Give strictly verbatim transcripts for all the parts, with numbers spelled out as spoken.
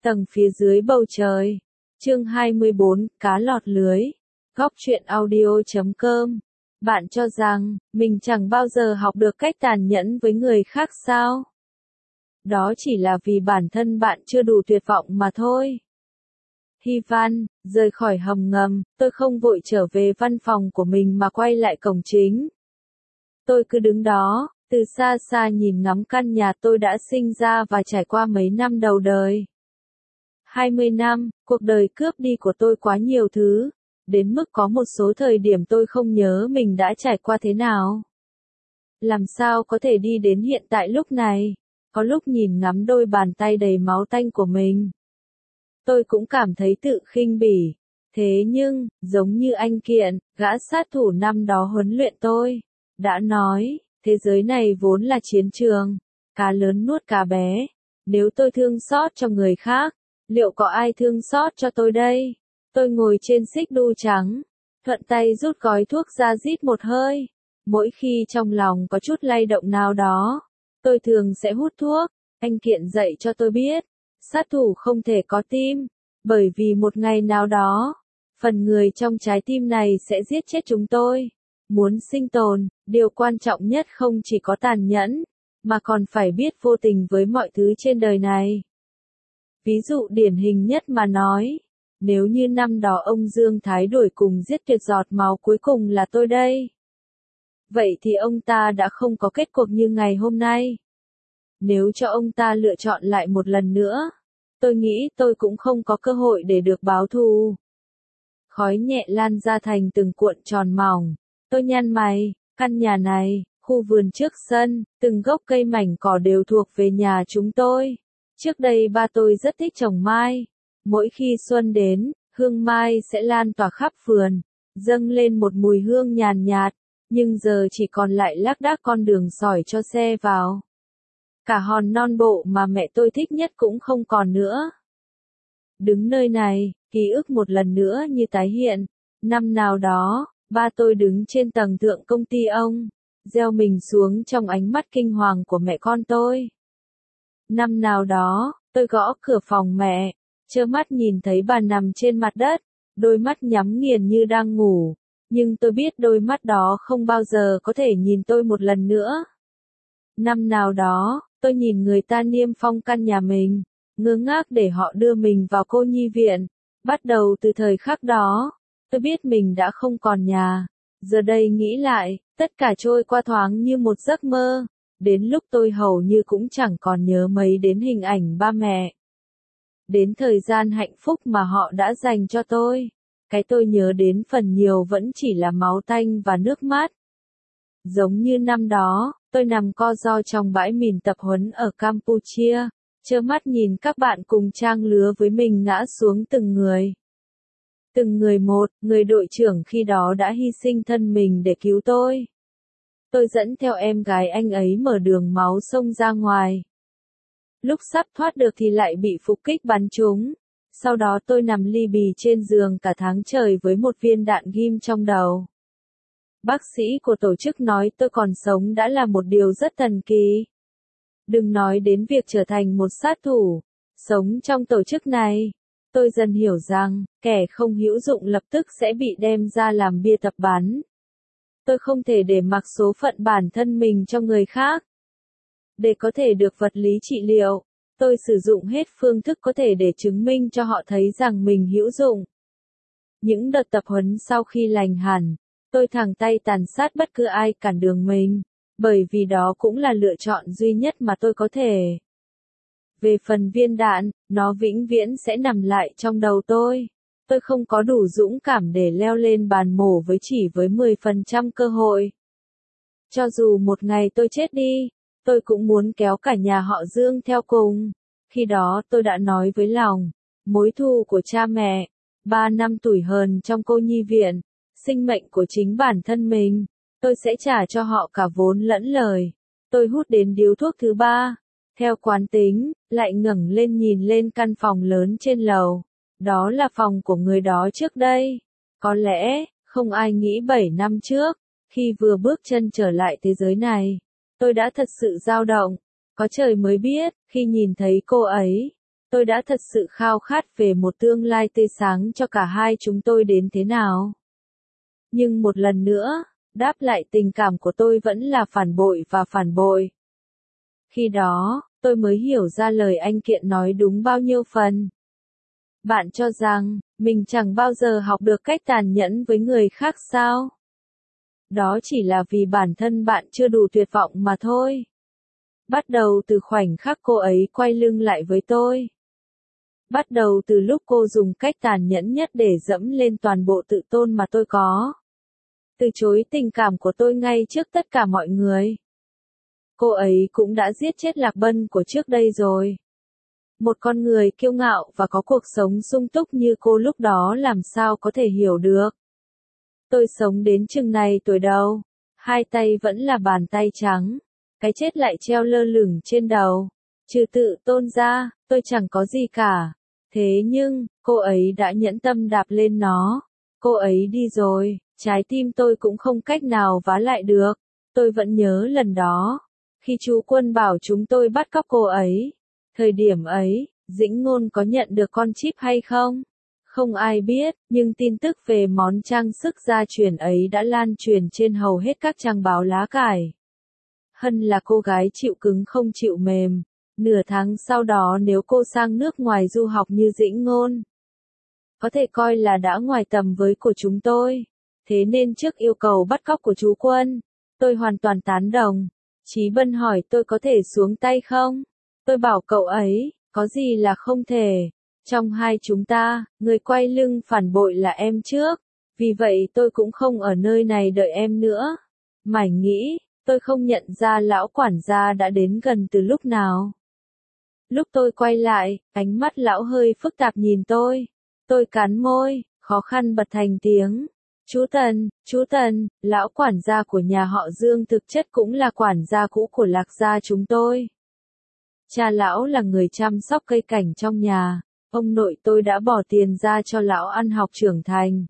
Tầng phía dưới bầu trời. Chương hai mươi bốn, cá lọt lưới. Góc truyện audio chấm com. Bạn cho rằng, mình chẳng bao giờ học được cách tàn nhẫn với người khác sao? Đó chỉ là vì bản thân bạn chưa đủ tuyệt vọng mà thôi. Hy Văn, rời khỏi hầm ngầm, tôi không vội trở về văn phòng của mình mà quay lại cổng chính. Tôi cứ đứng đó, từ xa xa nhìn ngắm căn nhà tôi đã sinh ra và trải qua mấy năm đầu đời. hai mươi năm, cuộc đời cướp đi của tôi quá nhiều thứ, đến mức có một số thời điểm tôi không nhớ mình đã trải qua thế nào. Làm sao có thể đi đến hiện tại lúc này, có lúc nhìn ngắm đôi bàn tay đầy máu tanh của mình. Tôi cũng cảm thấy tự khinh bỉ, thế nhưng, giống như anh Kiện, gã sát thủ năm đó huấn luyện tôi, đã nói, thế giới này vốn là chiến trường, cá lớn nuốt cá bé, nếu tôi thương xót cho người khác, liệu có ai thương xót cho tôi đây? Tôi ngồi trên xích đu trắng, thuận tay rút gói thuốc ra rít một hơi. Mỗi khi trong lòng có chút lay động nào đó, tôi thường sẽ hút thuốc. Anh Kiện dạy cho tôi biết, sát thủ không thể có tim, bởi vì một ngày nào đó, phần người trong trái tim này sẽ giết chết chúng tôi. Muốn sinh tồn, điều quan trọng nhất không chỉ có tàn nhẫn, mà còn phải biết vô tình với mọi thứ trên đời này. Ví dụ điển hình nhất mà nói, nếu như năm đó ông Dương Thái đuổi cùng giết tuyệt giọt máu cuối cùng là tôi đây. Vậy thì ông ta đã không có kết cục như ngày hôm nay. Nếu cho ông ta lựa chọn lại một lần nữa, tôi nghĩ tôi cũng không có cơ hội để được báo thù. Khói nhẹ lan ra thành từng cuộn tròn mỏng. Tôi nhăn mày, căn nhà này, khu vườn trước sân, từng gốc cây mảnh cỏ đều thuộc về nhà chúng tôi. Trước đây ba tôi rất thích trồng mai. Mỗi khi xuân đến, hương mai sẽ lan tỏa khắp vườn, dâng lên một mùi hương nhàn nhạt, nhưng giờ chỉ còn lại lác đác con đường sỏi cho xe vào. Cả hòn non bộ mà mẹ tôi thích nhất cũng không còn nữa. Đứng nơi này, ký ức một lần nữa như tái hiện. Năm nào đó, ba tôi đứng trên tầng thượng công ty ông, gieo mình xuống trong ánh mắt kinh hoàng của mẹ con tôi. Năm nào đó, tôi gõ cửa phòng mẹ, trơ mắt nhìn thấy bà nằm trên mặt đất, đôi mắt nhắm nghiền như đang ngủ, nhưng tôi biết đôi mắt đó không bao giờ có thể nhìn tôi một lần nữa. Năm nào đó, tôi nhìn người ta niêm phong căn nhà mình, ngơ ngác để họ đưa mình vào cô nhi viện. Bắt đầu từ thời khắc đó, tôi biết mình đã không còn nhà. Giờ đây nghĩ lại, tất cả trôi qua thoáng như một giấc mơ. Đến lúc tôi hầu như cũng chẳng còn nhớ mấy đến hình ảnh ba mẹ. Đến thời gian hạnh phúc mà họ đã dành cho tôi. Cái tôi nhớ đến phần nhiều vẫn chỉ là máu tanh và nước mắt. Giống như năm đó, tôi nằm co ro trong bãi mìn tập huấn ở Campuchia, trơ mắt nhìn các bạn cùng trang lứa với mình ngã xuống từng người. Từng người một, người đội trưởng khi đó đã hy sinh thân mình để cứu tôi. Tôi dẫn theo em gái anh ấy mở đường máu xông ra ngoài. Lúc sắp thoát được thì lại bị phục kích bắn trúng. Sau đó tôi nằm li bì trên giường cả tháng trời với một viên đạn ghim trong đầu. Bác sĩ của tổ chức nói tôi còn sống đã là một điều rất thần kỳ. Đừng nói đến việc trở thành một sát thủ, sống trong tổ chức này. Tôi dần hiểu rằng, kẻ không hữu dụng lập tức sẽ bị đem ra làm bia tập bắn. Tôi không thể để mặc số phận bản thân mình cho người khác. Để có thể được vật lý trị liệu, tôi sử dụng hết phương thức có thể để chứng minh cho họ thấy rằng mình hữu dụng. Những đợt tập huấn sau khi lành hẳn, tôi thẳng tay tàn sát bất cứ ai cản đường mình, bởi vì đó cũng là lựa chọn duy nhất mà tôi có thể. Về phần viên đạn, nó vĩnh viễn sẽ nằm lại trong đầu tôi. Tôi không có đủ dũng cảm để leo lên bàn mổ với chỉ với mười phần trăm cơ hội. Cho dù một ngày tôi chết đi, tôi cũng muốn kéo cả nhà họ Dương theo cùng. Khi đó tôi đã nói với lòng, mối thù của cha mẹ, ba năm tủi hờn trong cô nhi viện, sinh mệnh của chính bản thân mình, tôi sẽ trả cho họ cả vốn lẫn lời. Tôi hút đến điếu thuốc thứ ba, theo quán tính, lại ngẩng lên nhìn lên căn phòng lớn trên lầu. Đó là phòng của người đó trước đây. Có lẽ, không ai nghĩ bảy năm trước, khi vừa bước chân trở lại thế giới này, tôi đã thật sự dao động. Có trời mới biết, khi nhìn thấy cô ấy, tôi đã thật sự khao khát về một tương lai tươi sáng cho cả hai chúng tôi đến thế nào. Nhưng một lần nữa, đáp lại tình cảm của tôi vẫn là phản bội và phản bội. Khi đó, tôi mới hiểu ra lời anh Kiện nói đúng bao nhiêu phần. Bạn cho rằng, mình chẳng bao giờ học được cách tàn nhẫn với người khác sao? Đó chỉ là vì bản thân bạn chưa đủ tuyệt vọng mà thôi. Bắt đầu từ khoảnh khắc cô ấy quay lưng lại với tôi. Bắt đầu từ lúc cô dùng cách tàn nhẫn nhất để dẫm lên toàn bộ tự tôn mà tôi có. Từ chối tình cảm của tôi ngay trước tất cả mọi người. Cô ấy cũng đã giết chết Lạc Bân của trước đây rồi. Một con người kiêu ngạo và có cuộc sống sung túc như cô lúc đó làm sao có thể hiểu được. Tôi sống đến chừng này tuổi đầu, hai tay vẫn là bàn tay trắng, cái chết lại treo lơ lửng trên đầu. Trừ tự tôn ra, tôi chẳng có gì cả. Thế nhưng, cô ấy đã nhẫn tâm đạp lên nó. Cô ấy đi rồi, trái tim tôi cũng không cách nào vá lại được. Tôi vẫn nhớ lần đó, khi chú Quân bảo chúng tôi bắt cóc cô ấy. Thời điểm ấy, Dĩnh Ngôn có nhận được con chip hay không? Không ai biết, nhưng tin tức về món trang sức gia truyền ấy đã lan truyền trên hầu hết các trang báo lá cải. Hân là cô gái chịu cứng không chịu mềm. Nửa tháng sau đó nếu cô sang nước ngoài du học như Dĩnh Ngôn, có thể coi là đã ngoài tầm với của chúng tôi. Thế nên trước yêu cầu bắt cóc của chú Quân, tôi hoàn toàn tán đồng. Chí Bân hỏi tôi có thể xuống tay không? Tôi bảo cậu ấy, có gì là không thể. Trong hai chúng ta, người quay lưng phản bội là em trước. Vì vậy tôi cũng không ở nơi này đợi em nữa. Mải nghĩ, tôi không nhận ra lão quản gia đã đến gần từ lúc nào. Lúc tôi quay lại, ánh mắt lão hơi phức tạp nhìn tôi. Tôi cắn môi, khó khăn bật thành tiếng. Chú Tần, chú Tần, lão quản gia của nhà họ Dương thực chất cũng là quản gia cũ của Lạc gia chúng tôi. Cha lão là người chăm sóc cây cảnh trong nhà, ông nội tôi đã bỏ tiền ra cho lão ăn học trưởng thành.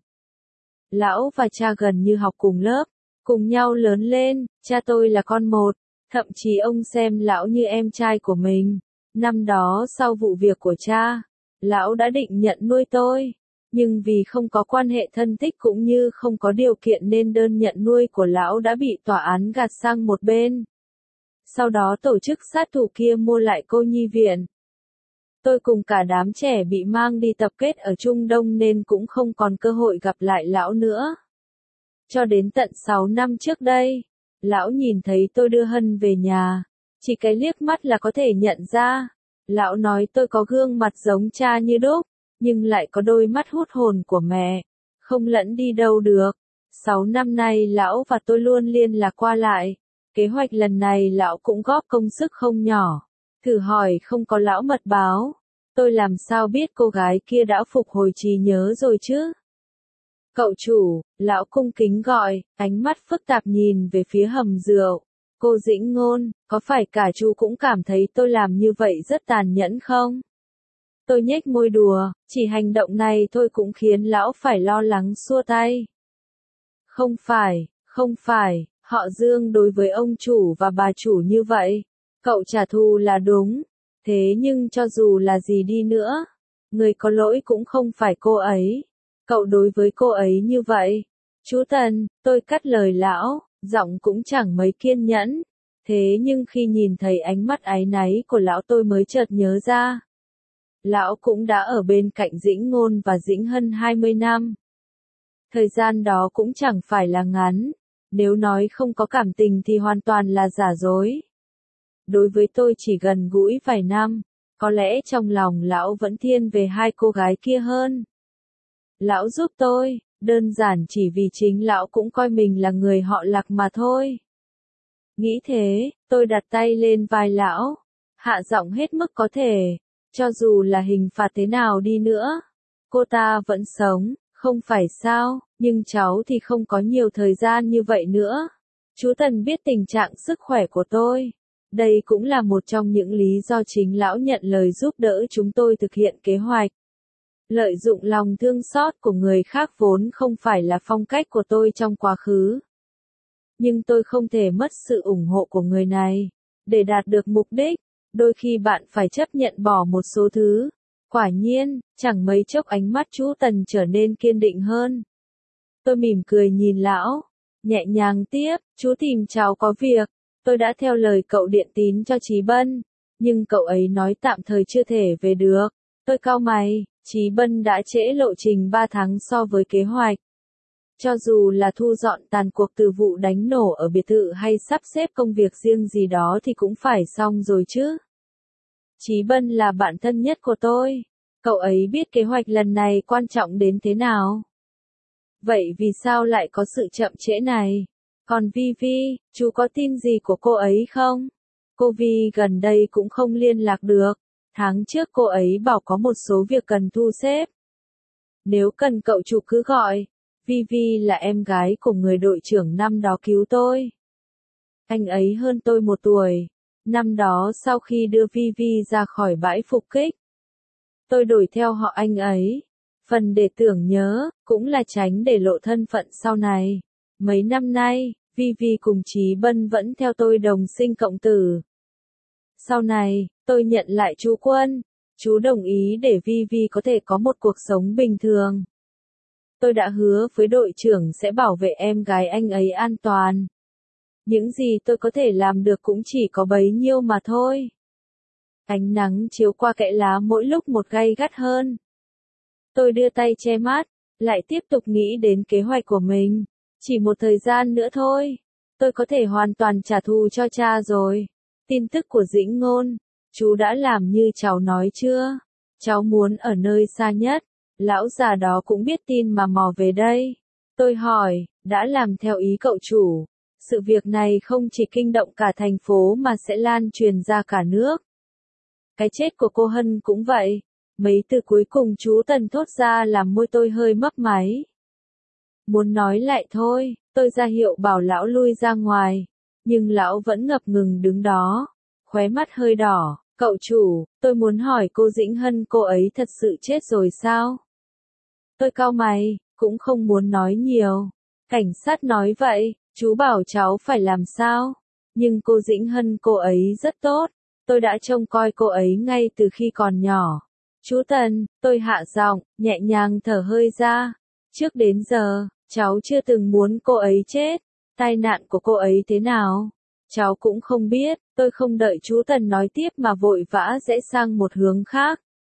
Lão và cha gần như học cùng lớp, cùng nhau lớn lên, cha tôi là con một, thậm chí ông xem lão như em trai của mình. Năm đó sau vụ việc của cha, lão đã định nhận nuôi tôi, nhưng vì không có quan hệ thân thích cũng như không có điều kiện nên đơn nhận nuôi của lão đã bị tòa án gạt sang một bên. Sau đó tổ chức sát thủ kia mua lại cô nhi viện. Tôi cùng cả đám trẻ bị mang đi tập kết ở Trung Đông nên cũng không còn cơ hội gặp lại lão nữa. Cho đến tận sáu năm trước đây, lão nhìn thấy tôi đưa Hân về nhà, chỉ cái liếc mắt là có thể nhận ra. Lão nói tôi có gương mặt giống cha như đúc, nhưng lại có đôi mắt hút hồn của mẹ, không lẫn đi đâu được. Sáu năm nay lão và tôi luôn liên lạc qua lại. Kế hoạch lần này lão cũng góp công sức không nhỏ. Thử hỏi không có lão mật báo, tôi làm sao biết cô gái kia đã phục hồi trí nhớ rồi chứ? Cậu chủ, lão cung kính gọi, ánh mắt phức tạp nhìn về phía hầm rượu. Cô Dĩnh Ngôn, có phải cả chú cũng cảm thấy tôi làm như vậy rất tàn nhẫn không? Tôi nhếch môi đùa, chỉ hành động này thôi cũng khiến lão phải lo lắng xua tay. Không phải, không phải, họ Dương đối với ông chủ và bà chủ như vậy. Cậu trả thù là đúng. Thế nhưng cho dù là gì đi nữa, người có lỗi cũng không phải cô ấy. Cậu đối với cô ấy như vậy. Chú Tần, tôi cắt lời lão, giọng cũng chẳng mấy kiên nhẫn. Thế nhưng khi nhìn thấy ánh mắt áy náy của lão tôi mới chợt nhớ ra. Lão cũng đã ở bên cạnh Dĩnh Ngôn và Dĩnh Hân hai mươi năm. Thời gian đó cũng chẳng phải là ngắn. Nếu nói không có cảm tình thì hoàn toàn là giả dối. Đối với tôi chỉ gần gũi vài năm, có lẽ trong lòng lão vẫn thiên về hai cô gái kia hơn. Lão giúp tôi, đơn giản chỉ vì chính lão cũng coi mình là người họ Lạc mà thôi. Nghĩ thế, tôi đặt tay lên vai lão, hạ giọng hết mức có thể, cho dù là hình phạt thế nào đi nữa, cô ta vẫn sống, không phải sao, nhưng cháu thì không có nhiều thời gian như vậy nữa. Chú Tần biết tình trạng sức khỏe của tôi. Đây cũng là một trong những lý do chính lão nhận lời giúp đỡ chúng tôi thực hiện kế hoạch. Lợi dụng lòng thương xót của người khác vốn không phải là phong cách của tôi trong quá khứ. Nhưng tôi không thể mất sự ủng hộ của người này. Để đạt được mục đích, đôi khi bạn phải chấp nhận bỏ một số thứ. Quả nhiên, chẳng mấy chốc ánh mắt chú Tần trở nên kiên định hơn. Tôi mỉm cười nhìn lão, nhẹ nhàng tiếp, chú tìm cháu có việc. Tôi đã theo lời cậu điện tín cho Chí Bân, nhưng cậu ấy nói tạm thời chưa thể về được. Tôi cau mày, Chí Bân đã trễ lộ trình ba tháng so với kế hoạch. Cho dù là thu dọn tàn cuộc từ vụ đánh nổ ở biệt thự hay sắp xếp công việc riêng gì đó thì cũng phải xong rồi chứ. Chí Bân là bạn thân nhất của tôi. Cậu ấy biết kế hoạch lần này quan trọng đến thế nào. Vậy vì sao lại có sự chậm trễ này? Còn Vi Vi, chú có tin gì của cô ấy không? Cô Vi gần đây cũng không liên lạc được. Tháng trước cô ấy bảo có một số việc cần thu xếp. Nếu cần cậu chú cứ gọi. Vi Vi là em gái của người đội trưởng năm đó cứu tôi. Anh ấy hơn tôi một tuổi. Năm đó sau khi đưa Vi Vi ra khỏi bãi phục kích, tôi đổi theo họ anh ấy. Phần để tưởng nhớ, cũng là tránh để lộ thân phận sau này. Mấy năm nay, Vi Vi cùng Chí Bân vẫn theo tôi đồng sinh cộng tử. Sau này, tôi nhận lại chú Quân. Chú đồng ý để Vi Vi có thể có một cuộc sống bình thường. Tôi đã hứa với đội trưởng sẽ bảo vệ em gái anh ấy an toàn. Những gì tôi có thể làm được cũng chỉ có bấy nhiêu mà thôi. Ánh nắng chiếu qua kẽ lá mỗi lúc một gay gắt hơn. Tôi đưa tay che mắt, lại tiếp tục nghĩ đến kế hoạch của mình. Chỉ một thời gian nữa thôi, tôi có thể hoàn toàn trả thù cho cha rồi. Tin tức của Dĩnh Ngôn, chú đã làm như cháu nói chưa? Cháu muốn ở nơi xa nhất. Lão già đó cũng biết tin mà mò về đây. Tôi hỏi, đã làm theo ý cậu chủ. Sự việc này không chỉ kinh động cả thành phố mà sẽ lan truyền ra cả nước. Cái chết của cô Hân cũng vậy. Mấy từ cuối cùng chú Tần thốt ra làm môi tôi hơi mấp máy. Muốn nói lại thôi, tôi ra hiệu bảo lão lui ra ngoài. Nhưng lão vẫn ngập ngừng đứng đó, khóe mắt hơi đỏ. Cậu chủ, tôi muốn hỏi cô Dĩnh Hân cô ấy thật sự chết rồi sao? Tôi cau mày, cũng không muốn nói nhiều. Cảnh sát nói vậy, chú bảo cháu phải làm sao? Nhưng cô Dĩnh Hân cô ấy rất tốt. Tôi đã trông coi cô ấy ngay từ khi còn nhỏ. Chú Tần, tôi hạ giọng, nhẹ nhàng thở hơi ra. Trước đến giờ, cháu chưa từng muốn cô ấy chết. Tai nạn của cô ấy thế nào? Cháu cũng không biết. Tôi không đợi chú Tần nói tiếp mà vội vã rẽ sang một hướng khác.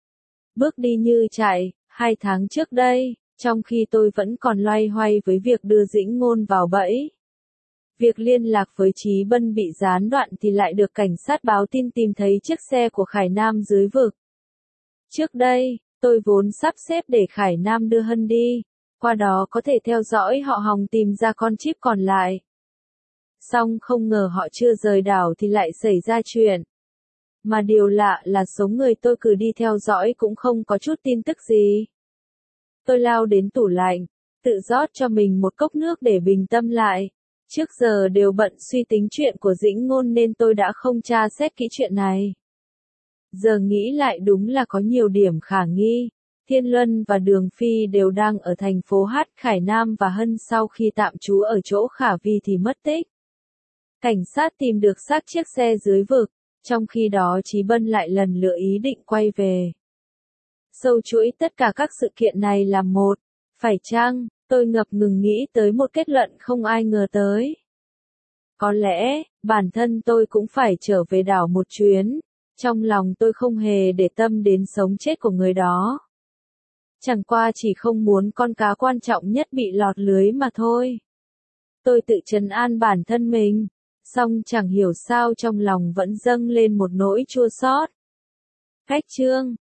Bước đi như chạy, hai tháng trước đây, trong khi tôi vẫn còn loay hoay với việc đưa Dĩnh Ngôn vào bẫy. Việc liên lạc với Chí Bân bị gián đoạn thì lại được cảnh sát báo tin tìm thấy chiếc xe của Khải Nam dưới vực. Trước đây, tôi vốn sắp xếp để Khải Nam đưa Hân đi, qua đó có thể theo dõi họ hòng tìm ra con chip còn lại. Song không ngờ họ chưa rời đảo thì lại xảy ra chuyện. Mà điều lạ là số người tôi cử đi theo dõi cũng không có chút tin tức gì. Tôi lao đến tủ lạnh, tự rót cho mình một cốc nước để bình tâm lại. Trước giờ đều bận suy tính chuyện của Dĩnh Ngôn nên tôi đã không tra xét kỹ chuyện này. Giờ nghĩ lại đúng là có nhiều điểm khả nghi. Thiên Luân và Đường Phi đều đang ở thành phố Hát, Khải Nam và Hân sau khi tạm trú ở chỗ Khả Vi thì mất tích. Cảnh sát tìm được xác chiếc xe dưới vực, trong khi đó Chí Bân lại lần lựa ý định quay về. Sâu chuỗi tất cả các sự kiện này là một. Phải chăng, tôi ngập ngừng nghĩ tới một kết luận không ai ngờ tới. Có lẽ, bản thân tôi cũng phải trở về đảo một chuyến. Trong lòng tôi không hề để tâm đến sống chết của người đó. Chẳng qua chỉ không muốn con cá quan trọng nhất bị lọt lưới mà thôi. Tôi tự trấn an bản thân mình, song chẳng hiểu sao trong lòng vẫn dâng lên một nỗi chua xót. Cách chương